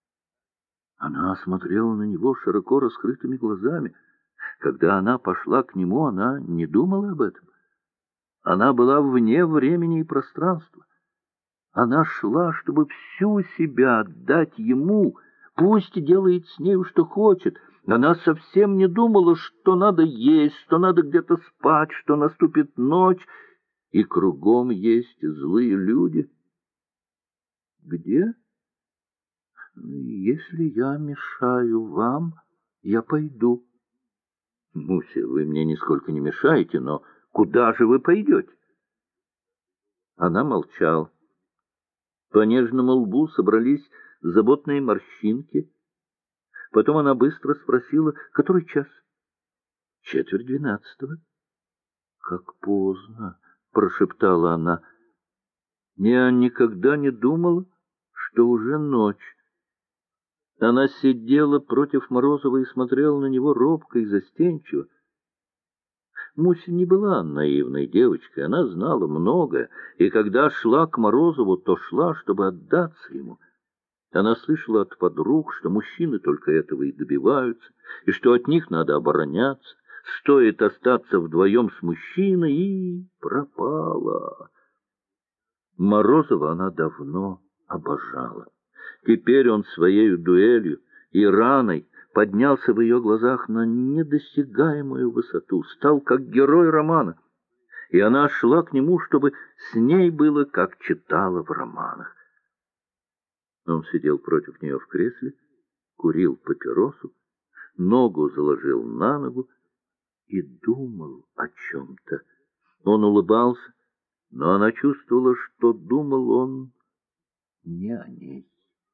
Она смотрела на него широко раскрытыми глазами. Когда она пошла к нему, она не думала об этом. Она была вне времени и пространства. Она шла, чтобы всю себя отдать ему, пусть делает с нею, что хочет. Она совсем не думала, что надо есть, что надо где-то спать, что наступит ночь, и кругом есть злые люди. «Где? Если я мешаю вам, я пойду». «Муся, вы мне нисколько не мешаете, но куда же вы пойдете?» Она молчала. По нежному лбу собрались заботные морщинки. Потом она быстро спросила: «Который час?» «12:45». «Как поздно», — прошептала она. «Я никогда не думала, что уже ночь». Она сидела против Морозова и смотрела на него робко и застенчиво. Муся не была наивной девочкой, она знала многое, и когда шла к Морозову, то шла, чтобы отдаться ему. Она слышала от подруг, что мужчины только этого и добиваются, и что от них надо обороняться, Стоит остаться вдвоем с мужчиной, и пропала. Морозова она давно обожала. Теперь он своею дуэлью и раной поднялся в ее глазах на недосягаемую высоту, стал как герой романа, и она шла к нему, чтобы с ней было, как читала в романах. Он сидел против нее в кресле, курил папиросу, ногу заложил на ногу и думал о чем-то. Он улыбался, но она чувствовала, что думал он не о ней.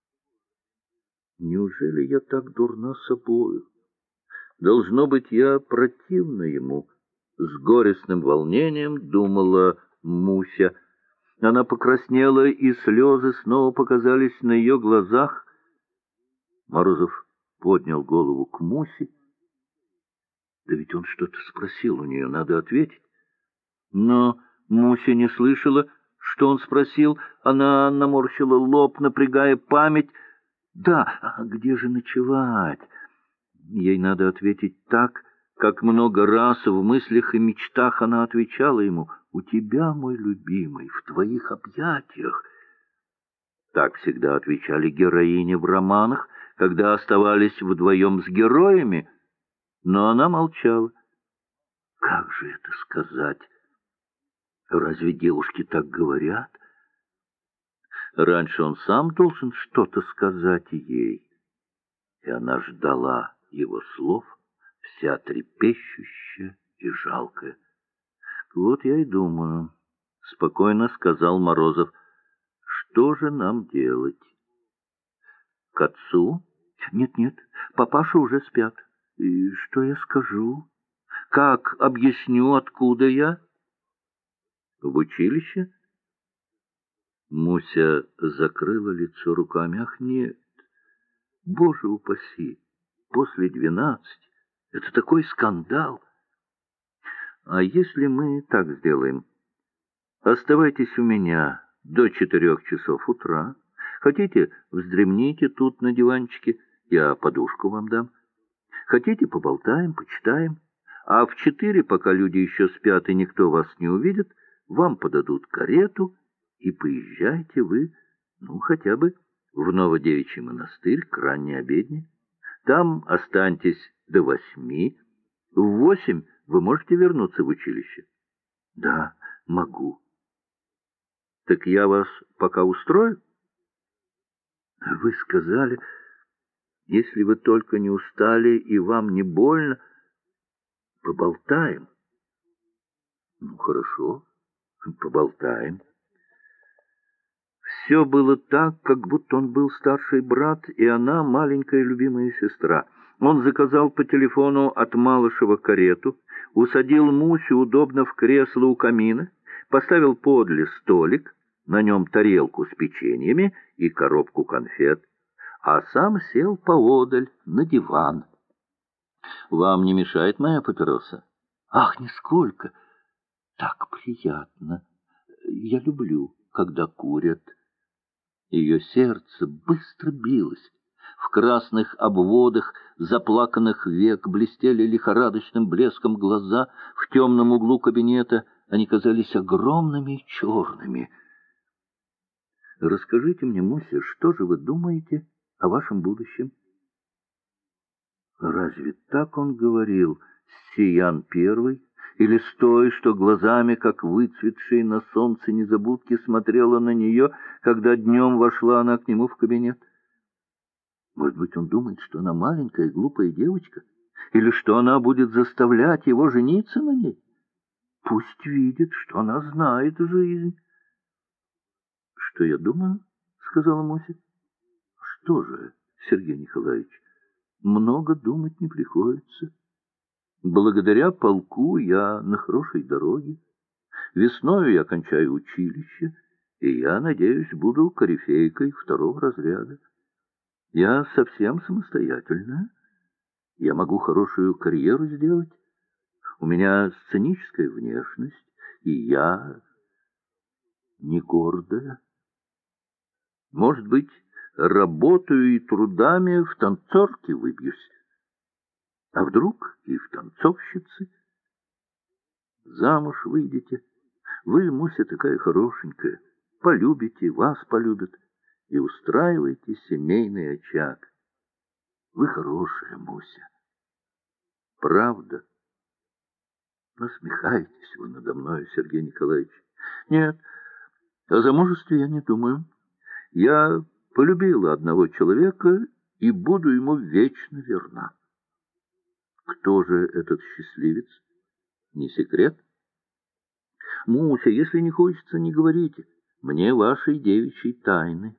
Неужели я так дурна собою? Должно быть, я противна ему. С горестным волнением думала Муся. Она покраснела, и слезы снова показались на ее глазах. Морозов поднял голову к Мусе. Да ведь он что-то спросил у нее, надо ответить. Но Муся не слышала, что он спросил. Она наморщила лоб, напрягая память. Да, а где же ночевать? Ей надо ответить так, как много раз в мыслях и мечтах она отвечала ему: «У тебя, мой любимый, в твоих объятиях». Так всегда отвечали героини в романах, когда оставались вдвоем с героями, но она молчала. Как же это сказать? Разве девушки так говорят? Раньше он сам должен что-то сказать ей, и она ждала его слов, вся трепещущая и жалкая. «Вот я и думаю», — спокойно сказал Морозов, — «что же нам делать?» «К отцу?» «Нет-нет, папаша уже спят. И что я скажу? Как объясню, откуда я?» «В училище?» Муся закрыла лицо руками. «Ах, нет! Боже упаси! После 12 это такой скандал! А если мы так сделаем? Оставайтесь у меня до 4 часов утра. Хотите, вздремните тут на диванчике, я подушку вам дам. Хотите, поболтаем, почитаем. А в 4, пока люди еще спят и никто вас не увидит, вам подадут карету, и поезжайте вы, ну, хотя бы в Новодевичий монастырь к ранней обедне. Там останьтесь до 8. В 8 вы можете вернуться в училище?» «Да, могу». «Так я вас пока устрою?» «Вы сказали, если вы только не устали и вам не больно, поболтаем». «Ну, хорошо, поболтаем». Все было так, как будто он был старший брат, и она маленькая любимая сестра. Он заказал по телефону от Малышева карету, усадил Мусю удобно в кресло у камина, поставил подле столик, на нем тарелку с печеньями и коробку конфет, а сам сел поодаль на диван. «Вам не мешает моя папироса?» «Ах, нисколько! Так приятно! Я люблю, когда курят». Ее сердце быстро билось. В красных обводах заплаканных век блестели лихорадочным блеском глаза. В темном углу кабинета они казались огромными и черными. «Расскажите мне, Муся, что же вы думаете о вашем будущем?» Разве так он говорил с Сиян первой? Или с той, что глазами, как выцветшие на солнце незабудки, смотрела на нее, когда днем вошла она к нему в кабинет? Может быть, он думает, что она маленькая глупая девочка? Или что она будет заставлять его жениться на ней? Пусть видит, что она знает жизнь. — Что я думаю? — сказала Мося. — Что же, Сергей Николаевич, много думать не приходится. Благодаря полку я на хорошей дороге. Весною я кончаю училище, и я, надеюсь, буду корифейкой 2-го разряда. Я совсем самостоятельная. Я могу хорошую карьеру сделать. У меня сценическая внешность, и я не гордая. Может быть, работаю и трудами в танцорке выбьюсь. А вдруг и в танцовщицы? Замуж выйдете. Вы, Муся, такая хорошенькая. Полюбите, вас полюбят. И устраиваете семейный очаг. Вы хорошая, Муся. Правда? Насмехаетесь вы надо мной, Сергей Николаевич. Нет, о замужестве я не думаю. Я полюбила одного человека и буду ему вечно верна. Кто же этот счастливец? Не секрет? Муся, если не хочется, не говорите. Мне вашей девичьей тайны.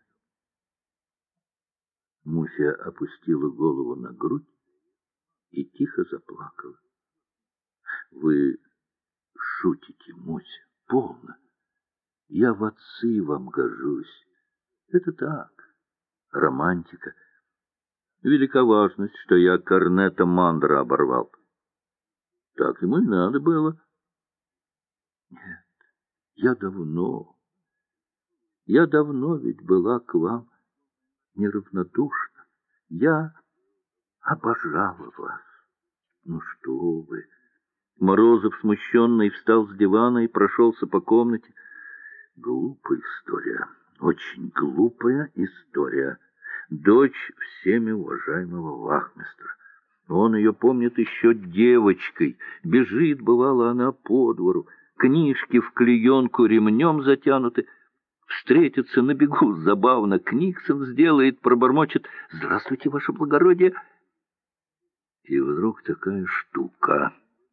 Муся опустила голову на грудь и тихо заплакала. Вы шутите, Муся, полно. Я в отцы вам гожусь. Это так, романтика. Велика важность, что я корнета Мандра оборвал. Так ему и надо было. Нет, я давно ведь была к вам неравнодушна. Я обожала вас. Ну что вы? Морозов, смущенный, встал с дивана и прошелся по комнате. Глупая история, очень глупая история. Дочь всеми уважаемого вахмистра. Он ее помнит еще девочкой. Бежит, бывало, она по двору. Книжки в клеенку ремнем затянуты. Встретится на бегу, забавно. Книксон сделает, пробормочет: «Здравствуйте, ваше благородие!» И вдруг такая штука.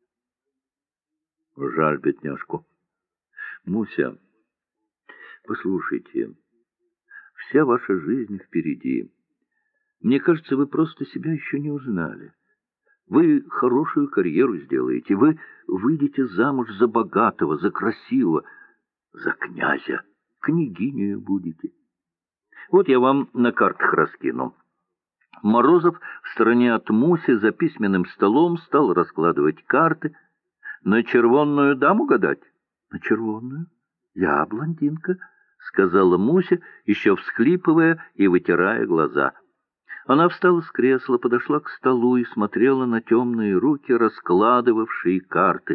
Жаль бедняжку. Муся, послушайте, вся ваша жизнь впереди. Мне кажется, вы просто себя еще не узнали. Вы хорошую карьеру сделаете, вы выйдете замуж за богатого, за красивого, за князя, княгинею будете. Вот я вам на картах раскину. Морозов в стороне от Муси за письменным столом стал раскладывать карты. На червонную даму гадать? На червонную? Я блондинка, сказала Муся, еще всхлипывая и вытирая глаза. Она встала с кресла, подошла к столу и смотрела на темные руки, раскладывавшие карты.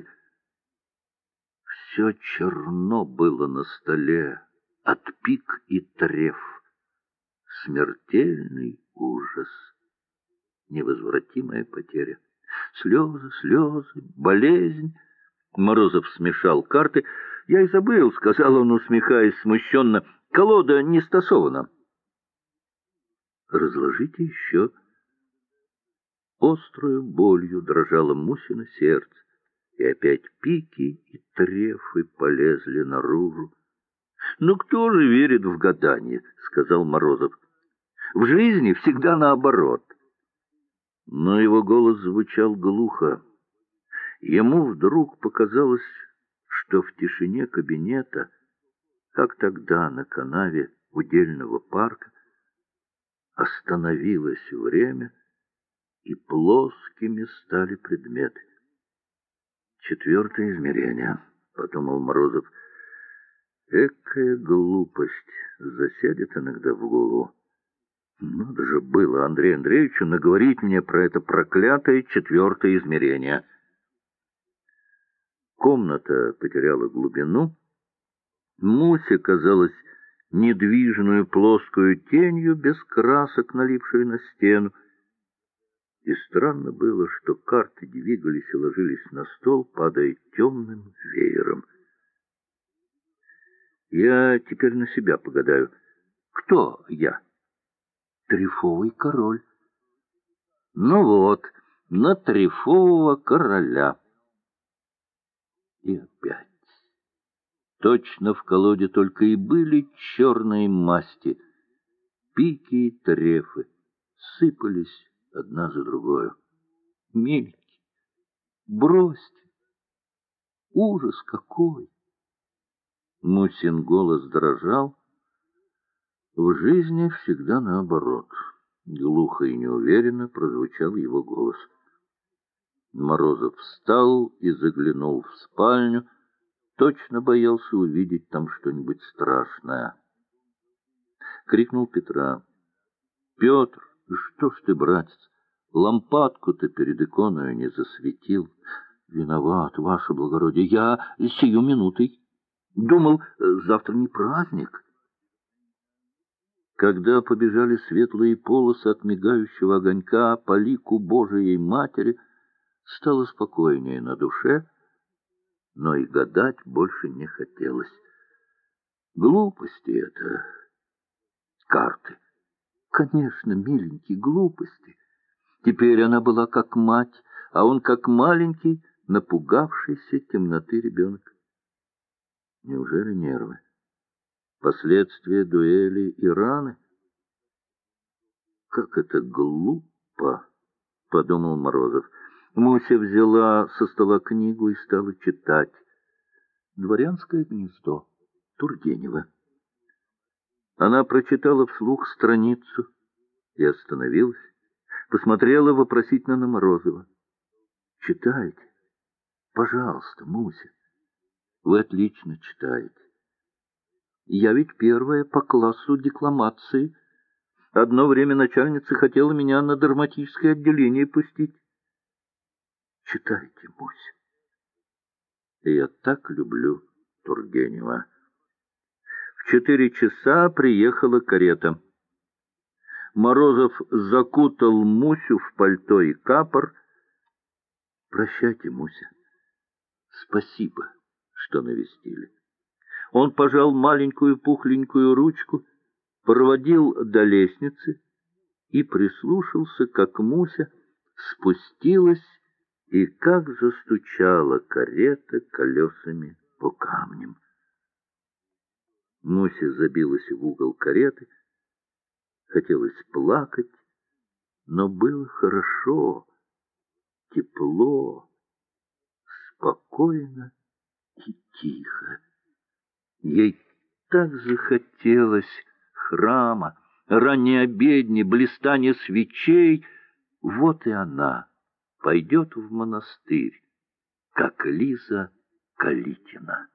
Все черно было на столе, от пик и треф. Смертельный ужас, невозвратимая потеря. Слезы, слезы, болезнь. Морозов смешал карты. «Я и забыл», — сказал он, усмехаясь смущенно. «Колода не стасована». «Разложите еще». Острою болью дрожало Мусино сердце, и опять пики и трефы полезли наружу. «Ну кто же верит в гадание?» — сказал Морозов. «В жизни всегда наоборот». Но его голос звучал глухо. Ему вдруг показалось, что в тишине кабинета, как тогда на канаве удельного парка, остановилось время, и плоскими стали предметы. «Четвертое измерение», — подумал Морозов. «Экая глупость засядет иногда в голову. Надо же было Андрею Андреевичу наговорить мне про это проклятое четвертое измерение». Комната потеряла глубину. Муся казалась недвижную плоскую тенью, без красок, налипшей на стену. И странно было, что карты двигались и ложились на стол, падая темным веером. Я теперь на себя погадаю. Кто я? Трефовый король. Ну вот, на трефового короля. И опять. Точно в колоде только и были черные масти. Пики и трефы сыпались одна за другой. Мильки, бросьте! Ужас какой! Мусин голос дрожал. В жизни всегда наоборот. Глухо и неуверенно прозвучал его голос. Морозов встал и заглянул в спальню. Точно боялся увидеть там что-нибудь страшное. Крикнул Петра. «Петр, что ж ты, братец, лампадку-то перед иконою не засветил. Виноват, ваше благородие, я сию минутой. Думал, завтра не праздник. Когда побежали светлые полосы от мигающего огонька по лику Божией Матери, стало спокойнее на душе, но и гадать больше не хотелось. Глупости это, карты. Конечно, миленькие, глупости. Теперь она была как мать, а он как маленький, напугавшийся темноты ребенок. Неужели нервы? Последствия дуэли и раны? Как это глупо, подумал Морозов. Муся взяла со стола книгу и стала читать. «Дворянское гнездо» Тургенева. Она прочитала вслух страницу и остановилась, посмотрела вопросительно на Морозова. «Читайте, пожалуйста, Муся, вы отлично читаете. Я ведь первая по классу декламации. Одно время начальница хотела меня на драматическое отделение пустить. Читайте, Муся. И я так люблю Тургенева». В 4 часа приехала карета. Морозов закутал Мусю в пальто и капор. «Прощайте, Муся. Спасибо, что навестили». Он пожал маленькую пухленькую ручку, проводил до лестницы и прислушался, как Муся спустилась и как застучала карета колесами по камням. Муся забилась в угол кареты, хотелось плакать, но было хорошо, тепло, спокойно и тихо. Ей так захотелось храма, ранней обедни, блистания свечей. Вот и она пойдет в монастырь, как Лиза Калитина.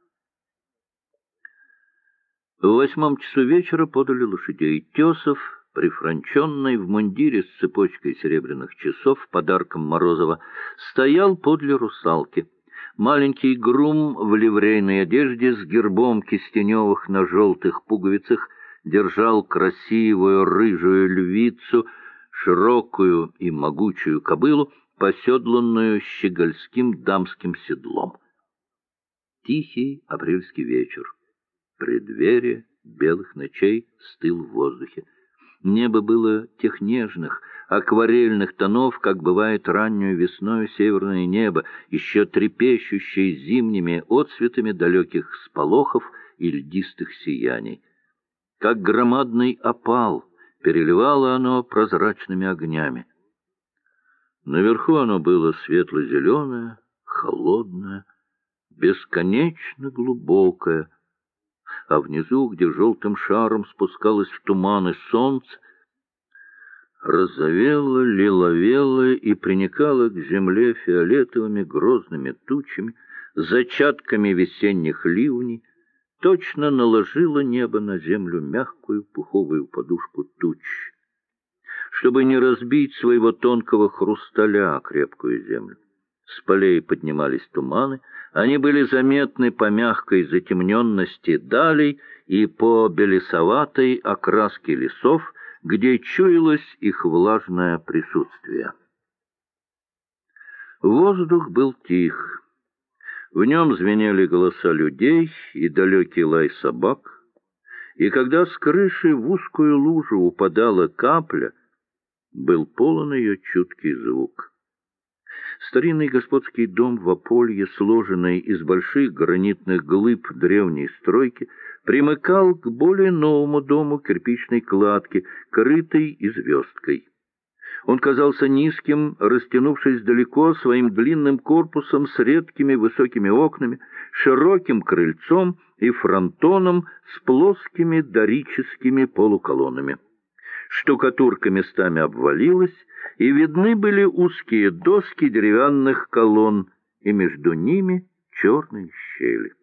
В 8 часу вечера подали лошадей. Тесов, прифранченный в мундире с цепочкой серебряных часов, подарком Морозова, стоял подле русалки. Маленький грум в ливрейной одежде с гербом кистеневых на желтых пуговицах держал красивую рыжую львицу, широкую и могучую кобылу, поседланную щегольским дамским седлом. Тихий апрельский вечер. Преддверие белых ночей стыл в воздухе. Небо было тех нежных, акварельных тонов, как бывает раннюю весною северное небо, еще трепещущее зимними отцветами далеких сполохов и льдистых сияний. Как громадный опал переливало оно прозрачными огнями. Наверху оно было светло-зеленое, холодное, бесконечно глубокое, а внизу, где желтым шаром спускалось в туманы солнце, розовело, лиловело и приникало к земле фиолетовыми грозными тучами, зачатками весенних ливней, точно наложило небо на землю мягкую пуховую подушку туч, чтобы не разбить своего тонкого хрусталя крепкую землю. С полей поднимались туманы, они были заметны по мягкой затемненности далей и по белесоватой окраске лесов, где чуялось их влажное присутствие. Воздух был тих. В нем звенели голоса людей и далекий лай собак, и когда с крыши в узкую лужу упадала капля, был полон ее чуткий звук. Старинный господский дом в Аполье, сложенный из больших гранитных глыб древней стройки, примыкал к более новому дому кирпичной кладки, крытой звездкой. Он казался низким, растянувшись далеко своим длинным корпусом с редкими высокими окнами, широким крыльцом и фронтоном с плоскими дорическими полуколоннами. Штукатурка местами обвалилась, и видны были узкие доски деревянных колонн, и между ними черные щели.